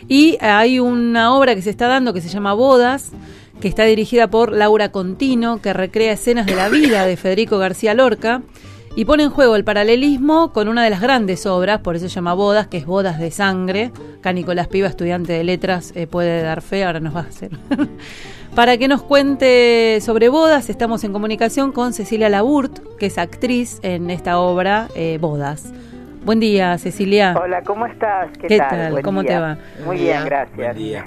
Y hay una obra que se está dando que se llama Bodas, que está dirigida por Laura Contino, que recrea escenas de la vida de Federico García Lorca y pone en juego el paralelismo con una de las grandes obras, por eso se llama Bodas, que es Bodas de Sangre. Acá Nicolás Piva, estudiante de letras, puede dar fe, ahora nos va a hacer. Para que nos cuente sobre Bodas, estamos en comunicación con Cecilia Laburt, que es actriz en esta obra, Bodas. Buen día, Cecilia. Hola, ¿cómo estás? ¿Qué tal? ¿Cómo te va? Muy bien, gracias. Buen día.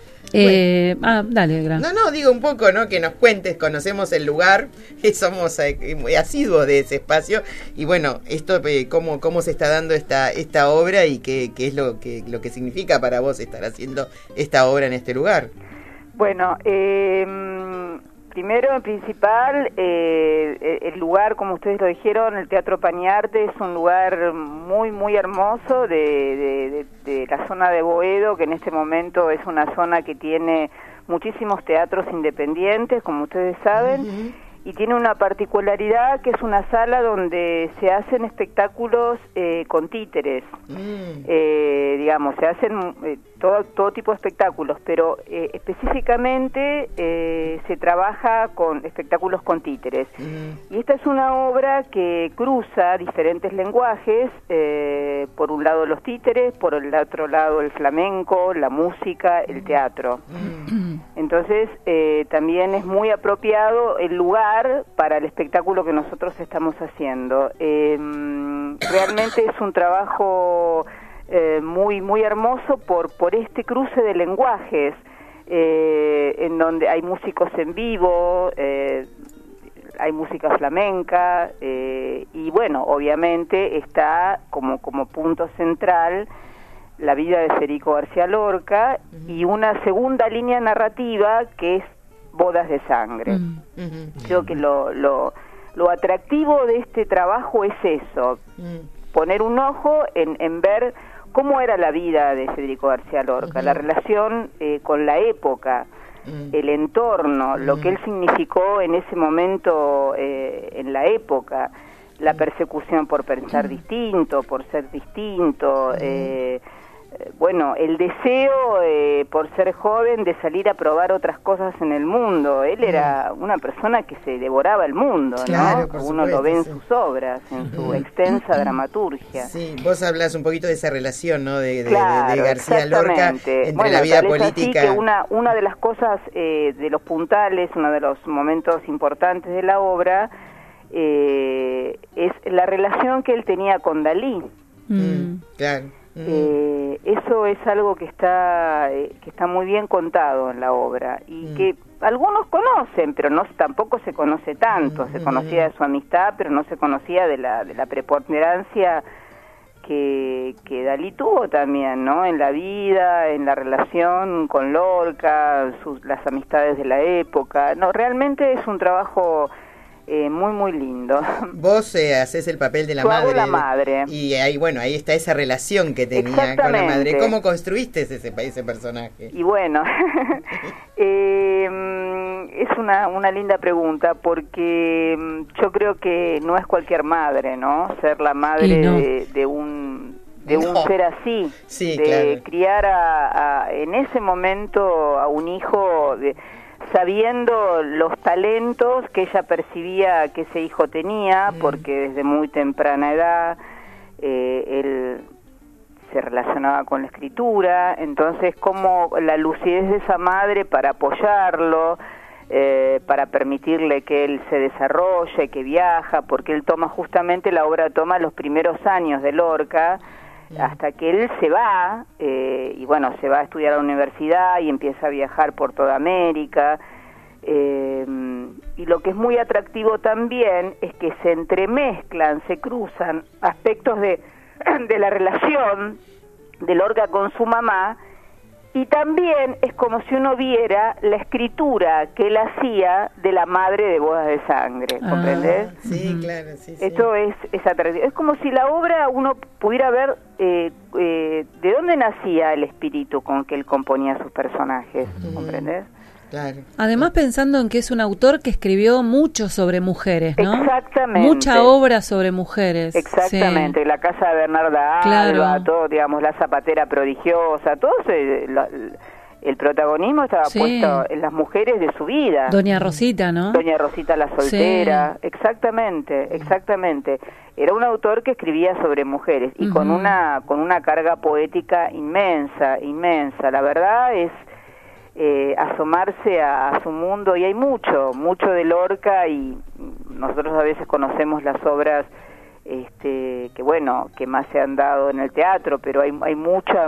Dale, gracias. No, digo un poco, ¿no? Que nos cuentes, conocemos el lugar, somos muy asiduos de ese espacio, y bueno, esto, cómo se está dando esta obra y qué es lo que significa para vos estar haciendo esta obra en este lugar. Bueno, primero, en principal, el lugar, como ustedes lo dijeron, el Teatro Pañarte, es un lugar muy, muy hermoso de la zona de Boedo, que en este momento es una zona que tiene muchísimos teatros independientes, como ustedes saben, y tiene una particularidad que es una sala donde se hacen espectáculos con títeres. Digamos, se hacen todo tipo de espectáculos, pero específicamente se trabaja con espectáculos con títeres. Y esta es una obra que cruza diferentes lenguajes, por un lado los títeres, por el otro lado el flamenco, la música, el teatro. Entonces, también es muy apropiado el lugar para el espectáculo que nosotros estamos haciendo. Realmente es un trabajo muy, muy hermoso por este cruce de lenguajes, en donde hay músicos en vivo, hay música flamenca, y bueno, obviamente está como punto central la vida de Federico García Lorca y una segunda línea narrativa que es Bodas de Sangre. Creo que lo atractivo de este trabajo es eso, poner un ojo en ver cómo era la vida de Federico García Lorca, la relación con la época, el entorno, lo que él significó en ese momento en la época, la persecución por pensar distinto, por ser distinto, bueno, el deseo por ser joven de salir a probar otras cosas en el mundo. Él era una persona que se devoraba el mundo, claro, ¿no? Uno lo ve en sus obras, en su extensa dramaturgia. Sí, vos hablas un poquito de esa relación, ¿no? De García Exactamente. Lorca entre la vida política. Así que una de las cosas, de los puntales, uno de los momentos importantes de la obra, es la relación que él tenía con Dalí. Claro. Eso es algo que está muy bien contado en la obra y que algunos conocen, pero tampoco se conoce tanto. Se conocía de su amistad, pero no se conocía de la preponderancia que Dalí tuvo también, ¿no? En la vida, en la relación con Lorca, las amistades de la época. No, realmente es un trabajo muy, muy lindo. Vos haces el papel de la madre. Hago la madre. Y ahí está esa relación que tenía con la madre. ¿Cómo construiste ese personaje? Y bueno, es una linda pregunta, porque yo creo que no es cualquier madre, ¿no? Ser la madre de un ser así, sí, de claro. Criar en ese momento a un hijo sabiendo los talentos que ella percibía que ese hijo tenía, porque desde muy temprana edad él se relacionaba con la escritura. Entonces, como la lucidez de esa madre para apoyarlo, para permitirle que él se desarrolle, que viaja, porque él la obra toma los primeros años de Lorca, hasta que él se va, y bueno, se va a estudiar a la universidad y empieza a viajar por toda América, y lo que es muy atractivo también es que se entremezclan, se cruzan aspectos de la relación de Lorca con su mamá, y también es como si uno viera la escritura que él hacía de la madre de Bodas de Sangre, ¿comprendés? Sí, claro, sí. Esto es atractivo. Es como si la obra uno pudiera ver de dónde nacía el espíritu con que él componía sus personajes, ¿comprendés? Claro. Además pensando en que es un autor que escribió mucho sobre mujeres, ¿no? Exactamente. Mucha obra sobre mujeres. Exactamente, Sí. La casa de Bernarda Alba, todo, digamos, La zapatera prodigiosa, todo el protagonismo estaba puesto en las mujeres de su vida. Doña Rosita, ¿no? Doña Rosita la soltera, sí. Exactamente. Era un autor que escribía sobre mujeres y con una carga poética inmensa. La verdad es asomarse a su mundo, y hay mucho de Lorca, y nosotros a veces conocemos las obras que más se han dado en el teatro, pero hay mucha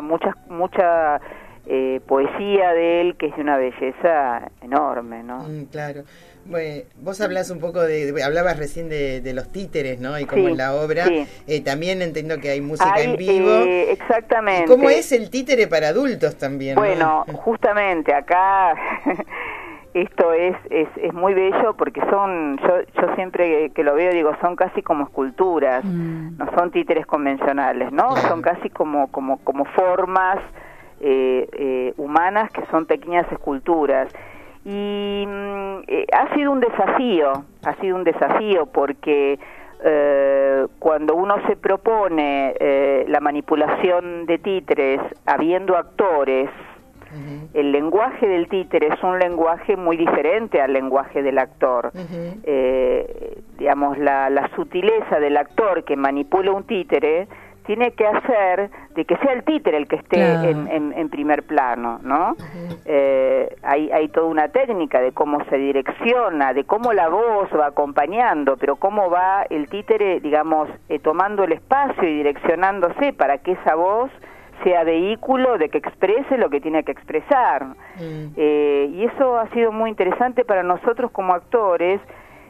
poesía de él, que es de una belleza enorme, ¿no? Claro. Bueno, vos hablás un poco hablabas recién de los títeres, ¿no? Y cómo en la obra también entiendo que hay música en vivo. Exactamente. ¿Y cómo es el títere para adultos también? Bueno, ¿no? Justamente acá esto es muy bello, porque yo siempre que lo veo digo, son casi como esculturas, no son títeres convencionales, ¿no? Claro. Son casi como formas humanas, que son pequeñas esculturas. Y ha sido un desafío porque cuando uno se propone la manipulación de títeres habiendo actores, el lenguaje del títere es un lenguaje muy diferente al lenguaje del actor. Digamos, la sutileza del actor que manipula un títere tiene que hacer de que sea el títere el que esté en primer plano, ¿no? Hay toda una técnica de cómo se direcciona, de cómo la voz va acompañando, pero cómo va el títere, digamos, tomando el espacio y direccionándose para que esa voz sea vehículo de que exprese lo que tiene que expresar. Y eso ha sido muy interesante para nosotros como actores,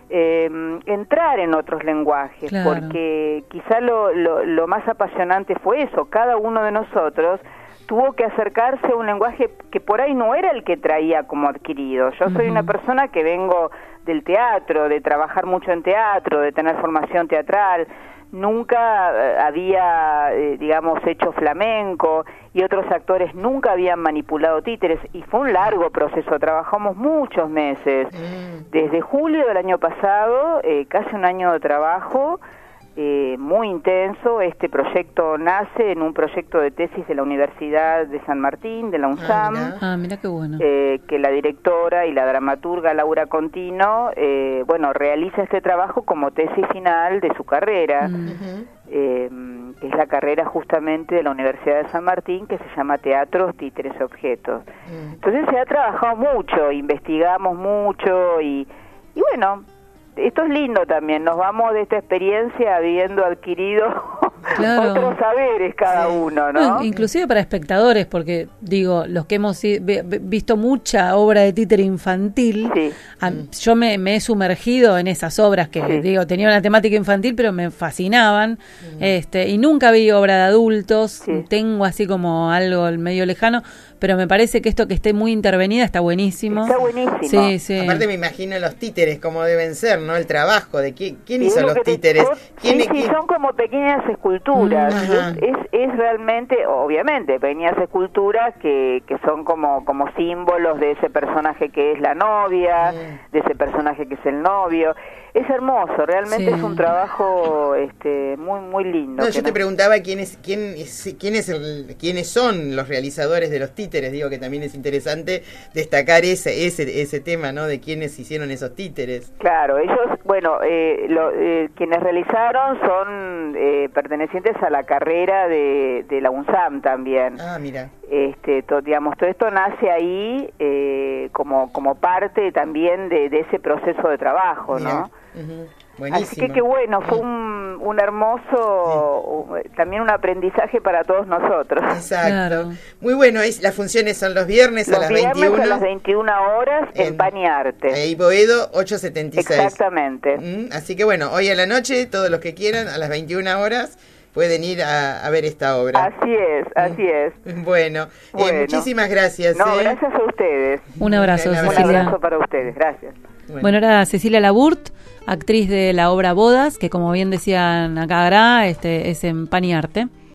entrar en otros lenguajes, porque quizá lo más apasionante fue eso. Cada uno de nosotros tuvo que acercarse a un lenguaje que por ahí no era el que traía como adquirido. Yo soy una persona que vengo del teatro, de trabajar mucho en teatro, de tener formación teatral. Nunca había, digamos, hecho flamenco, y otros actores nunca habían manipulado títeres, y fue un largo proceso. Trabajamos muchos meses, desde julio del año pasado, casi un año de trabajo, muy intenso. Este proyecto nace en un proyecto de tesis de la Universidad de San Martín, de la UNSAM. Mira qué bueno. Que la directora y la dramaturga Laura Contino, realiza este trabajo como tesis final de su carrera, que es la carrera justamente de la Universidad de San Martín, que se llama Teatros, Títeres, Objetos. Entonces se ha trabajado mucho, investigamos mucho, y bueno, esto es lindo también, nos vamos de esta experiencia habiendo adquirido otros saberes cada uno, ¿no? Inclusive para espectadores, porque digo, los que hemos visto mucha obra de títere infantil, yo me he sumergido en esas obras que, digo, tenía una temática infantil, pero me fascinaban, y nunca vi obra de adultos, tengo así como algo medio lejano, pero me parece que esto que esté muy intervenida está buenísimo. Está buenísimo. Sí. Aparte me imagino los títeres como deben ser, ¿no? El trabajo de quién hizo los títeres. ¿Quién son como pequeñas esculturas. Es realmente, obviamente, pequeñas esculturas que son como símbolos de ese personaje que es la novia, de ese personaje que es el novio. Es hermoso, realmente es un trabajo muy muy lindo. No, yo te preguntaba quiénes son los realizadores de los títeres. Digo que también es interesante destacar ese tema, ¿no? De quiénes hicieron esos títeres. Claro, ellos, quienes realizaron son pertenecientes a la carrera de la UNSAM también. Mira. Todo esto nace ahí como parte también de ese proceso de trabajo, ¿no? Buenísimo. Así que qué bueno, fue un hermoso, también un aprendizaje para todos nosotros. Exacto. Claro. Muy bueno, las funciones son los viernes a las 21. A las 21 horas en Paniarte. Boedo 876. Exactamente. Así que bueno, hoy a la noche, todos los que quieran, a las 21 horas, pueden ir a ver esta obra. Así es. Bueno, muchísimas gracias. Gracias a ustedes. Un abrazo, Cecilia. Un abrazo para ustedes, gracias. Bueno, era Cecilia Laburt, actriz de la obra Bodas, que como bien decían acá, es en Paniarte.